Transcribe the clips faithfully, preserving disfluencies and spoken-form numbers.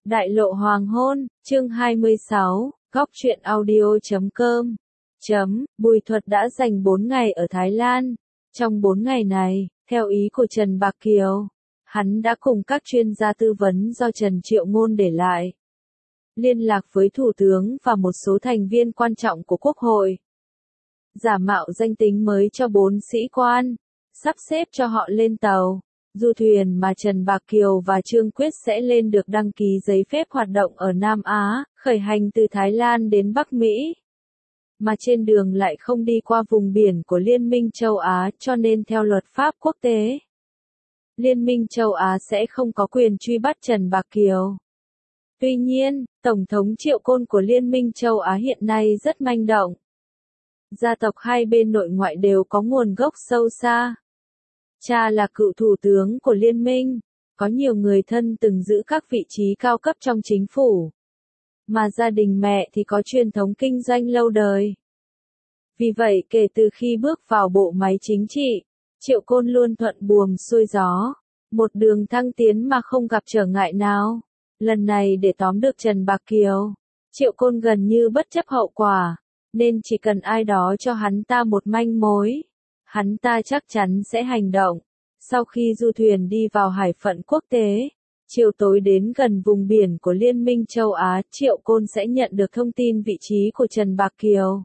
Đại lộ hoàng hôn, chương hai mươi sáu, góc truyện audio chấm com. Chấm, Bùi Thuật đã dành bốn ngày ở Thái Lan. Trong bốn ngày này, theo ý của Trần Bạc Kiều, hắn đã cùng các chuyên gia tư vấn do Trần Triệu Ngôn để lại, liên lạc với Thủ tướng và một số thành viên quan trọng của Quốc hội. Giả mạo danh tính mới cho bốn sĩ quan, sắp xếp cho họ lên tàu. Du thuyền mà Trần Bạc Kiều và Trương Quyết sẽ lên được đăng ký giấy phép hoạt động ở Nam Á, khởi hành từ Thái Lan đến Bắc Mỹ. Mà trên đường lại không đi qua vùng biển của Liên minh châu Á, cho nên theo luật pháp quốc tế, Liên minh châu Á sẽ không có quyền truy bắt Trần Bạc Kiều. Tuy nhiên, Tổng thống Triệu Côn của Liên minh châu Á hiện nay rất manh động. Gia tộc hai bên nội ngoại đều có nguồn gốc sâu xa. Cha là cựu thủ tướng của liên minh, có nhiều người thân từng giữ các vị trí cao cấp trong chính phủ. Mà gia đình mẹ thì có truyền thống kinh doanh lâu đời. Vì vậy kể từ khi bước vào bộ máy chính trị, Triệu Côn luôn thuận buồm xuôi gió, một đường thăng tiến mà không gặp trở ngại nào. Lần này để tóm được Trần Bạc Kiều, Triệu Côn gần như bất chấp hậu quả, nên chỉ cần ai đó cho hắn ta một manh mối, hắn ta chắc chắn sẽ hành động. Sau khi du thuyền đi vào hải phận quốc tế, chiều tối đến gần vùng biển của Liên minh châu Á, Triệu Côn sẽ nhận được thông tin vị trí của Trần Bạc Kiều.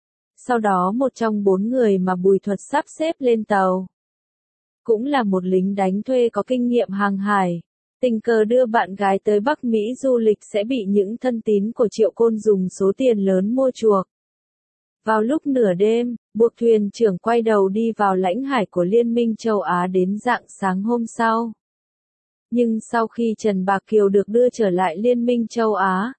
Sau đó một trong bốn người mà Bùi Thuật sắp xếp lên tàu, cũng là một lính đánh thuê có kinh nghiệm hàng hải, tình cờ đưa bạn gái tới Bắc Mỹ du lịch sẽ bị những thân tín của Triệu Côn dùng số tiền lớn mua chuộc. Vào lúc nửa đêm, buộc thuyền trưởng quay đầu đi vào lãnh hải của Liên minh châu Á đến rạng sáng hôm sau. Nhưng sau khi Trần Bạc Kiều được đưa trở lại Liên minh châu Á,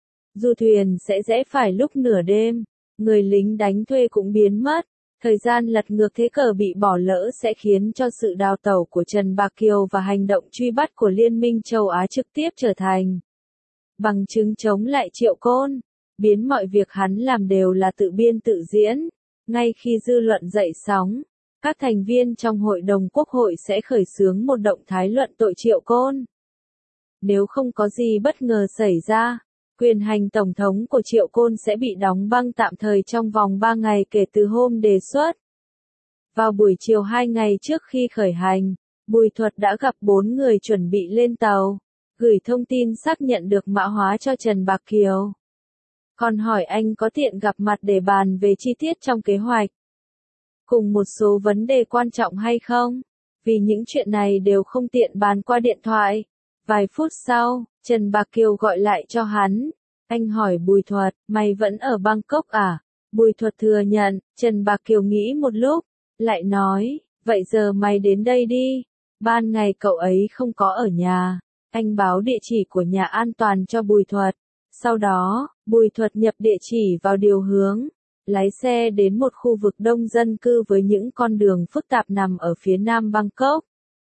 du thuyền sẽ rẽ phải lúc nửa đêm, người lính đánh thuê cũng biến mất. Thời gian lật ngược thế cờ bị bỏ lỡ sẽ khiến cho sự đào tẩu của Trần Bạc Kiều và hành động truy bắt của Liên minh châu Á trực tiếp trở thành bằng chứng chống lại Triệu Côn. Biến mọi việc hắn làm đều là tự biên tự diễn. Ngay khi dư luận dậy sóng, các thành viên trong Hội đồng Quốc hội sẽ khởi xướng một động thái luận tội Triệu Côn. Nếu không có gì bất ngờ xảy ra, quyền hành Tổng thống của Triệu Côn sẽ bị đóng băng tạm thời trong vòng ba ngày kể từ hôm đề xuất. Vào buổi chiều hai ngày trước khi khởi hành, Bùi Thuật đã gặp bốn người chuẩn bị lên tàu, gửi thông tin xác nhận được mã hóa cho Trần Bạc Kiều. Còn hỏi anh có tiện gặp mặt để bàn về chi tiết trong kế hoạch, cùng một số vấn đề quan trọng hay không? Vì những chuyện này đều không tiện bàn qua điện thoại. Vài phút sau, Trần Bạc Kiều gọi lại cho hắn. Anh hỏi Bùi Thuật, mày vẫn ở Bangkok à? Bùi Thuật thừa nhận. Trần Bạc Kiều nghĩ một lúc, lại nói, vậy giờ mày đến đây đi. Ban ngày cậu ấy không có ở nhà. Anh báo địa chỉ của nhà an toàn cho Bùi Thuật. Sau đó, Bùi Thuật nhập địa chỉ vào điều hướng, lái xe đến một khu vực đông dân cư với những con đường phức tạp nằm ở phía nam Bangkok.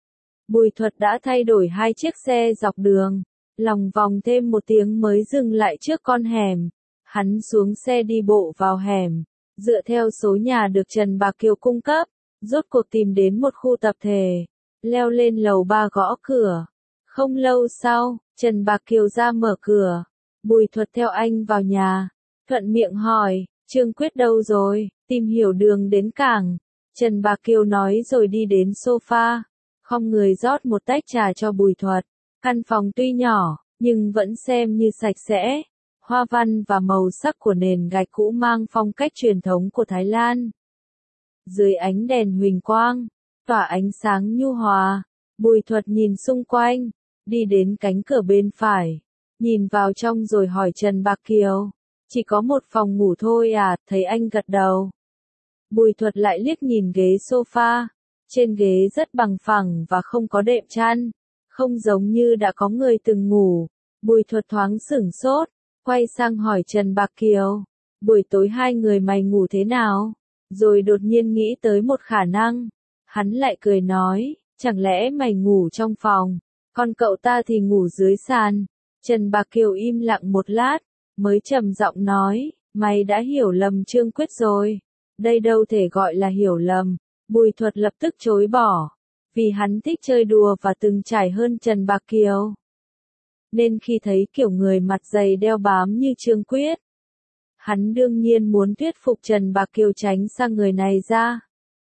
Bùi Thuật đã thay đổi hai chiếc xe dọc đường, lòng vòng thêm một tiếng mới dừng lại trước con hẻm. Hắn xuống xe đi bộ vào hẻm, dựa theo số nhà được Trần Bạc Kiều cung cấp, rốt cuộc tìm đến một khu tập thể, leo lên lầu ba gõ cửa. Không lâu sau, Trần Bạc Kiều ra mở cửa. Bùi Thuật theo anh vào nhà, thuận miệng hỏi, Trương Quyết đâu rồi, tìm hiểu đường đến cảng. Trần Bạc Kiều nói rồi đi đến sofa, không người rót một tách trà cho Bùi Thuật. Căn phòng tuy nhỏ, nhưng vẫn xem như sạch sẽ. Hoa văn và màu sắc của nền gạch cũ mang phong cách truyền thống của Thái Lan. Dưới ánh đèn huỳnh quang, tỏa ánh sáng nhu hòa, Bùi Thuật nhìn xung quanh, đi đến cánh cửa bên phải. Nhìn vào trong rồi hỏi Trần Bạc Kiều, chỉ có một phòng ngủ thôi à? Thấy anh gật đầu. Bùi Thuật lại liếc nhìn ghế sofa, trên ghế rất bằng phẳng và không có đệm chăn, không giống như đã có người từng ngủ. Bùi Thuật thoáng sửng sốt, quay sang hỏi Trần Bạc Kiều, buổi tối hai người mày ngủ thế nào? Rồi đột nhiên nghĩ tới một khả năng, hắn lại cười nói, chẳng lẽ mày ngủ trong phòng, còn cậu ta thì ngủ dưới sàn? Trần Bạc Kiều im lặng một lát, mới trầm giọng nói, mày đã hiểu lầm Trương Quyết rồi. Đây đâu thể gọi là hiểu lầm. Bùi Thuật lập tức chối bỏ, vì hắn thích chơi đùa và từng trải hơn Trần Bạc Kiều. nên khi thấy kiểu người mặt dày đeo bám như Trương Quyết, hắn đương nhiên muốn thuyết phục Trần Bạc Kiều tránh sang người này ra.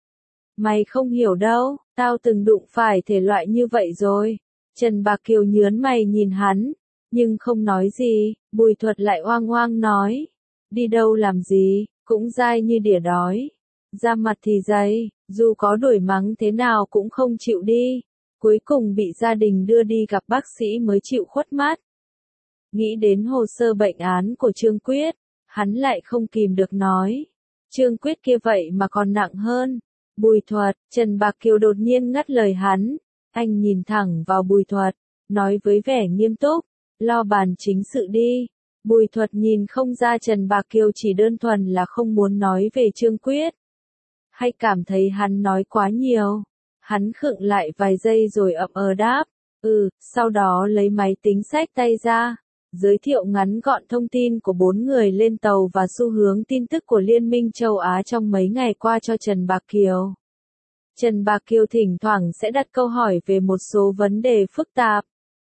Mày không hiểu đâu, tao từng đụng phải thể loại như vậy rồi. Trần Bạc Kiều nhớn mày nhìn hắn, nhưng không nói gì. Bùi Thuật lại oang oang nói, đi đâu làm gì, cũng dai như đỉa đói. Da mặt thì dày, dù có đuổi mắng thế nào cũng không chịu đi. Cuối cùng bị gia đình đưa đi gặp bác sĩ mới chịu khuất mắt. Nghĩ đến hồ sơ bệnh án của Trương Quyết, hắn lại không kìm được nói. Trương Quyết kia vậy mà còn nặng hơn. Bùi Thuật, Trần Bạc Kiều đột nhiên ngắt lời hắn. Anh nhìn thẳng vào Bùi Thuật, nói với vẻ nghiêm túc, lo bàn chính sự đi. Bùi Thuật nhìn không ra Trần Bạc Kiều chỉ đơn thuần là không muốn nói về Trương Quyết, hay cảm thấy hắn nói quá nhiều. Hắn khựng lại vài giây rồi ậm ờ đáp, ừ, sau đó lấy máy tính xách tay ra, giới thiệu ngắn gọn thông tin của bốn người lên tàu và xu hướng tin tức của Liên minh châu Á trong mấy ngày qua cho Trần Bạc Kiều. Trần Bạc Kiều thỉnh thoảng sẽ đặt câu hỏi về một số vấn đề phức tạp.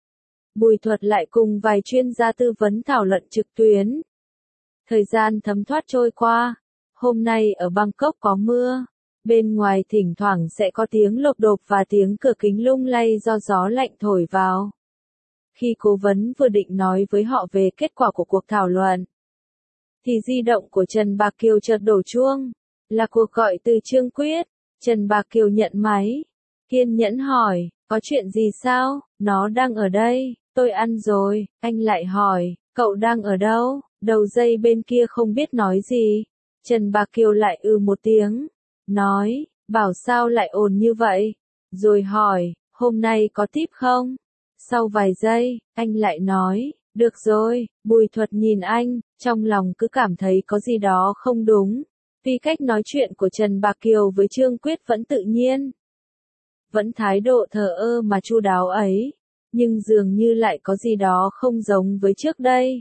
Bùi Thuật lại cùng vài chuyên gia tư vấn thảo luận trực tuyến. Thời gian thấm thoát trôi qua, hôm nay ở Bangkok có mưa. Bên ngoài thỉnh thoảng sẽ có tiếng lộp độp và tiếng cửa kính lung lay do gió lạnh thổi vào. Khi cố vấn vừa định nói với họ về kết quả của cuộc thảo luận, thì di động của Trần Bạc Kiều chợt đổ chuông. Là cuộc gọi từ Trương Quyết. Trần Bạc Kiều nhận máy. Kiên nhẫn hỏi, có chuyện gì sao? Nó đang ở đây, tôi ăn rồi. Anh lại hỏi, cậu đang ở đâu? Đầu dây bên kia không biết nói gì. Trần Bạc Kiều lại ư một tiếng. Nói, bảo sao lại ồn như vậy? Rồi hỏi, hôm nay có tiếp không? Sau vài giây, anh lại nói, được rồi. Bùi Thuật nhìn anh, trong lòng cứ cảm thấy có gì đó không đúng. Vì cách nói chuyện của Trần Bạc Kiều với Trương Quyết vẫn tự nhiên, vẫn thái độ thờ ơ mà chu đáo ấy, nhưng dường như lại có gì đó không giống với trước đây.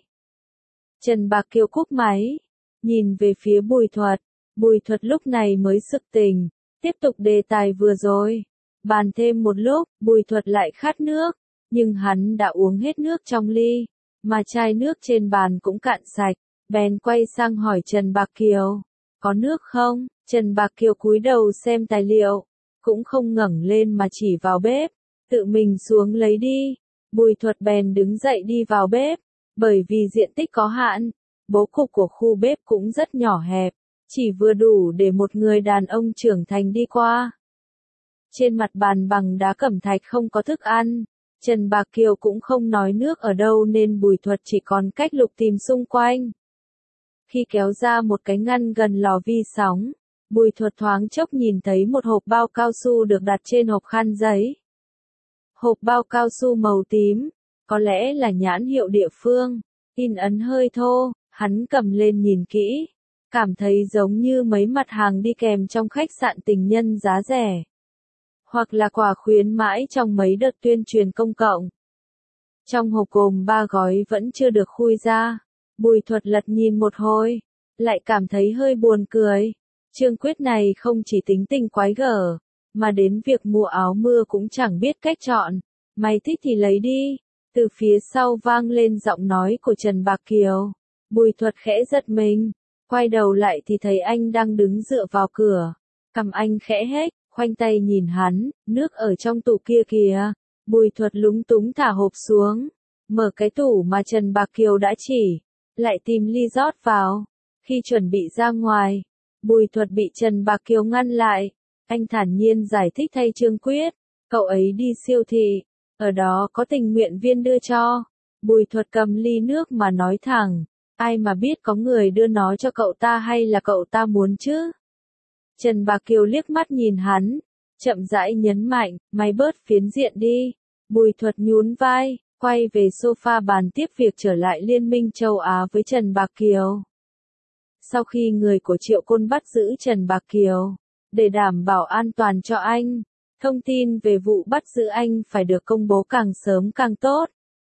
Trần Bạc Kiều cúp máy, nhìn về phía Bùi Thuật. Bùi Thuật lúc này mới sực tỉnh, tiếp tục đề tài vừa rồi. Bàn thêm một lúc, Bùi Thuật lại khát nước, nhưng hắn đã uống hết nước trong ly, mà chai nước trên bàn cũng cạn sạch. Bèn quay sang hỏi Trần Bạc Kiều, có nước không? Trần Bạc Kiều cúi đầu xem tài liệu, cũng không ngẩng lên mà chỉ vào bếp, tự mình xuống lấy đi. Bùi Thuật bèn đứng dậy đi vào bếp, bởi vì diện tích có hạn, bố cục của khu bếp cũng rất nhỏ hẹp, chỉ vừa đủ để một người đàn ông trưởng thành đi qua. Trên mặt bàn bằng đá cẩm thạch không có thức ăn, Trần Bạc Kiều cũng không nói nước ở đâu nên Bùi Thuật chỉ còn cách lục tìm xung quanh. Khi kéo ra một cái ngăn gần lò vi sóng, Bùi Thuật thoáng chốc nhìn thấy một hộp bao cao su được đặt trên hộp khăn giấy. Hộp bao cao su màu tím, có lẽ là nhãn hiệu địa phương, in ấn hơi thô, hắn cầm lên nhìn kỹ, cảm thấy giống như mấy mặt hàng đi kèm trong khách sạn tình nhân giá rẻ, hoặc là quà khuyến mãi trong mấy đợt tuyên truyền công cộng. Trong hộp gồm ba gói vẫn chưa được khui ra. Bùi Thuật lật nhìn một hồi, lại cảm thấy hơi buồn cười. Trương Quyết này không chỉ tính tình quái gở, mà đến việc mua áo mưa cũng chẳng biết cách chọn. Mày thích thì lấy đi. Từ phía sau vang lên giọng nói của Trần Bạc Kiều. Bùi Thuật khẽ giật mình, quay đầu lại thì thấy anh đang đứng dựa vào cửa. Cằm anh khẽ hếch, khoanh tay nhìn hắn, nước ở trong tủ kia kìa. Bùi Thuật lúng túng thả hộp xuống, mở cái tủ mà Trần Bạc Kiều đã chỉ, lại tìm ly rót vào. Khi chuẩn bị ra ngoài, Bùi Thuật bị Trần Bạc Kiều ngăn lại. Anh thản nhiên giải thích thay Trương Quyết, cậu ấy đi siêu thị, ở đó có tình nguyện viên đưa cho. Bùi Thuật cầm ly nước mà nói thẳng, ai mà biết có người đưa nó cho cậu ta hay là cậu ta muốn chứ? Trần Bạc Kiều liếc mắt nhìn hắn, chậm rãi nhấn mạnh, mày bớt phiến diện đi. Bùi Thuật nhún vai, quay về sofa bàn tiếp việc trở lại Liên minh châu Á với Trần Bạc Kiều. Sau khi người của Triệu Côn bắt giữ Trần Bạc Kiều, để đảm bảo an toàn cho anh, thông tin về vụ bắt giữ anh phải được công bố càng sớm càng tốt.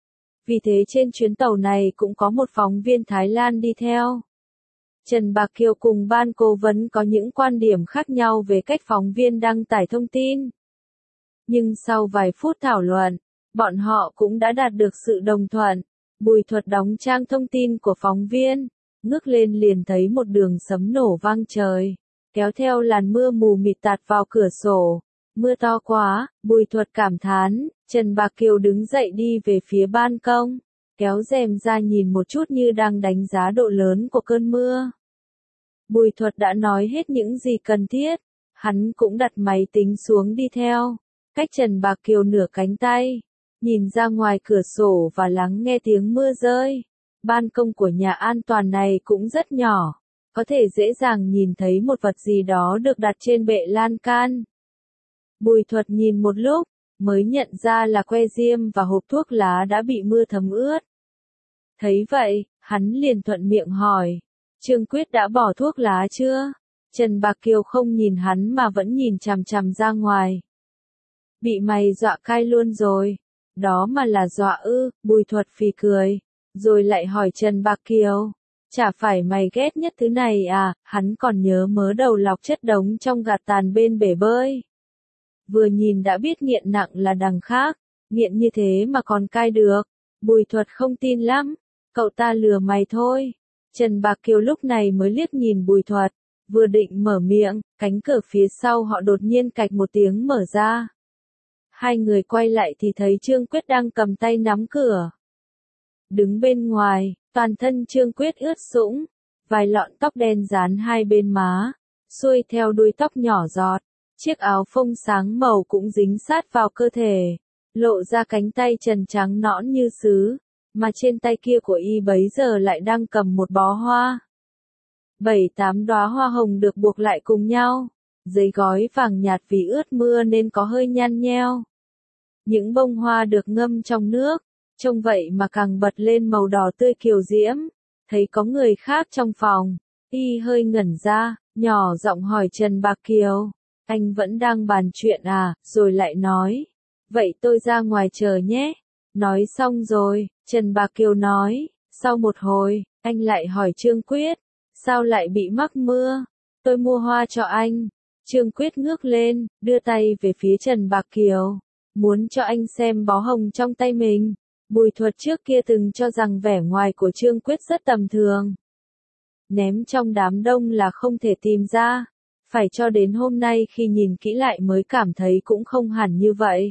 Vì thế trên chuyến tàu này cũng có một phóng viên Thái Lan đi theo. Trần Bạc Kiều cùng ban cố vấn có những quan điểm khác nhau về cách phóng viên đăng tải thông tin. Nhưng sau vài phút thảo luận, Bọn họ cũng đã đạt được sự đồng thuận. Bùi Thuật đóng trang thông tin của phóng viên, ngước lên liền thấy một đường sấm nổ vang trời, kéo theo làn mưa mù mịt tạt vào cửa sổ. Mưa to quá, Bùi Thuật cảm thán. Trần Bạc Kiều đứng dậy đi về phía ban công, kéo rèm ra nhìn một chút như đang đánh giá độ lớn của cơn mưa. Bùi Thuật đã nói hết những gì cần thiết, hắn cũng đặt máy tính xuống đi theo, cách Trần Bạc Kiều nửa cánh tay, nhìn ra ngoài cửa sổ và lắng nghe tiếng mưa rơi. Ban công của nhà an toàn này cũng rất nhỏ, có thể dễ dàng nhìn thấy một vật gì đó được đặt trên bệ lan can. Bùi Thuật nhìn một lúc, mới nhận ra là que diêm và hộp thuốc lá đã bị mưa thấm ướt. Thấy vậy, hắn liền thuận miệng hỏi, Trương Quyết đã bỏ thuốc lá chưa? Trần Bạc Kiều không nhìn hắn mà vẫn nhìn chằm chằm ra ngoài. Bị mày dọa cai luôn rồi. Đó mà là dọa ư? Bùi Thuật phì cười, rồi lại hỏi Trần Bạc Kiều, chả phải mày ghét nhất thứ này à? Hắn còn nhớ mớ đầu lọc chất đống trong gạt tàn bên bể bơi. Vừa nhìn đã biết nghiện nặng là đằng khác, nghiện như thế mà còn cai được. Bùi Thuật không tin lắm, cậu ta lừa mày thôi. Trần Bạc Kiều lúc này mới liếc nhìn Bùi Thuật, vừa định mở miệng, cánh cửa phía sau họ đột nhiên cạch một tiếng mở ra. Hai người quay lại thì thấy Trương Quyết đang cầm tay nắm cửa. Đứng bên ngoài, toàn thân Trương Quyết ướt sũng, vài lọn tóc đen dán hai bên má, xuôi theo đuôi tóc nhỏ giọt. Chiếc áo phông sáng màu cũng dính sát vào cơ thể, lộ ra cánh tay trần trắng nõn như sứ, mà trên tay kia của y bấy giờ lại đang cầm một bó hoa. Bảy tám đóa hoa hồng được buộc lại cùng nhau, giấy gói vàng nhạt vì ướt mưa nên có hơi nhăn nheo. Những bông hoa được ngâm trong nước, trông vậy mà càng bật lên màu đỏ tươi kiều diễm. Thấy có người khác trong phòng, y hơi ngẩn ra, nhỏ giọng hỏi Trần Bạc Kiều, anh vẫn đang bàn chuyện à? Rồi lại nói, vậy tôi ra ngoài chờ nhé. Nói xong rồi, Trần Bạc Kiều nói, sau một hồi, anh lại hỏi Trương Quyết, sao lại bị mắc mưa? Tôi mua hoa cho anh. Trương Quyết ngước lên, đưa tay về phía Trần Bạc Kiều, muốn cho anh xem bó hồng trong tay mình. Bùi Thuật trước kia từng cho rằng vẻ ngoài của Trương Quyết rất tầm thường, ném trong đám đông là không thể tìm ra. Phải cho đến hôm nay khi nhìn kỹ lại mới cảm thấy cũng không hẳn như vậy.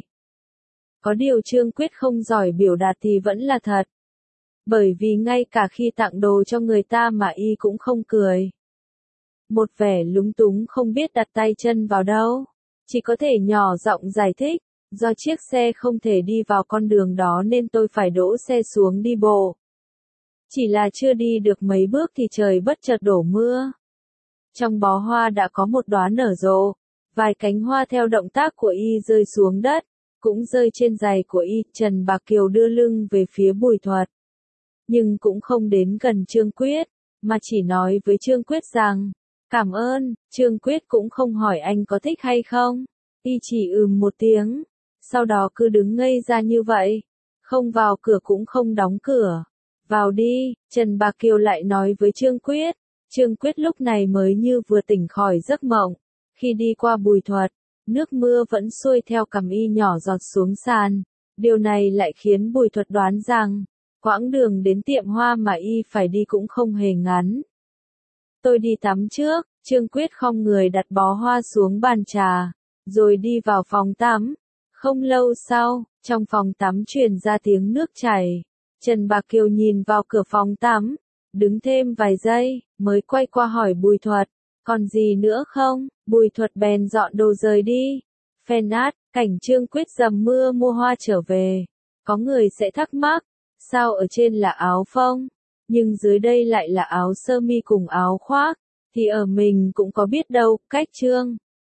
Có điều Trương Quyết không giỏi biểu đạt thì vẫn là thật. Bởi vì ngay cả khi tặng đồ cho người ta mà y cũng không cười. Một vẻ lúng túng không biết đặt tay chân vào đâu. Chỉ có thể nhỏ giọng giải thích, do chiếc xe không thể đi vào con đường đó nên tôi phải đỗ xe xuống đi bộ. Chỉ là chưa đi được mấy bước thì trời bất chợt đổ mưa. Trong bó hoa đã có một đóa nở rộ, vài cánh hoa theo động tác của y rơi xuống đất, cũng rơi trên giày của y. Trần Bạc Kiều đưa lưng về phía Bùi Thuật, nhưng cũng không đến gần Trương Quyết, mà chỉ nói với Trương Quyết rằng, cảm ơn. Trương Quyết cũng không hỏi anh có thích hay không, y chỉ ừm một tiếng, sau đó cứ đứng ngây ra như vậy, không vào cửa cũng không đóng cửa. Vào đi. Trần Bạc Kiều lại nói với Trương Quyết. Trương Quyết lúc này mới như vừa tỉnh khỏi giấc mộng. Khi đi qua Bùi Thuật, nước mưa vẫn xuôi theo cằm y nhỏ giọt xuống sàn. Điều này lại khiến Bùi Thuật đoán rằng, quãng đường đến tiệm hoa mà y phải đi cũng không hề ngắn. Tôi đi tắm trước. Trương Quyết khom người đặt bó hoa xuống bàn trà, rồi đi vào phòng tắm. Không lâu sau, trong phòng tắm truyền ra tiếng nước chảy. Trần Bạc Kiều nhìn vào cửa phòng tắm, đứng thêm vài giây, mới quay qua hỏi Bùi Thuật, còn gì nữa không? Bùi Thuật bèn dọn đồ rời đi. Phên át, cảnh Trương Quyết dầm mưa mua hoa trở về. Có người sẽ thắc mắc, sao ở trên là áo phông, nhưng dưới đây lại là áo sơ mi cùng áo khoác, thì ở mình cũng có biết đâu. Cách Trương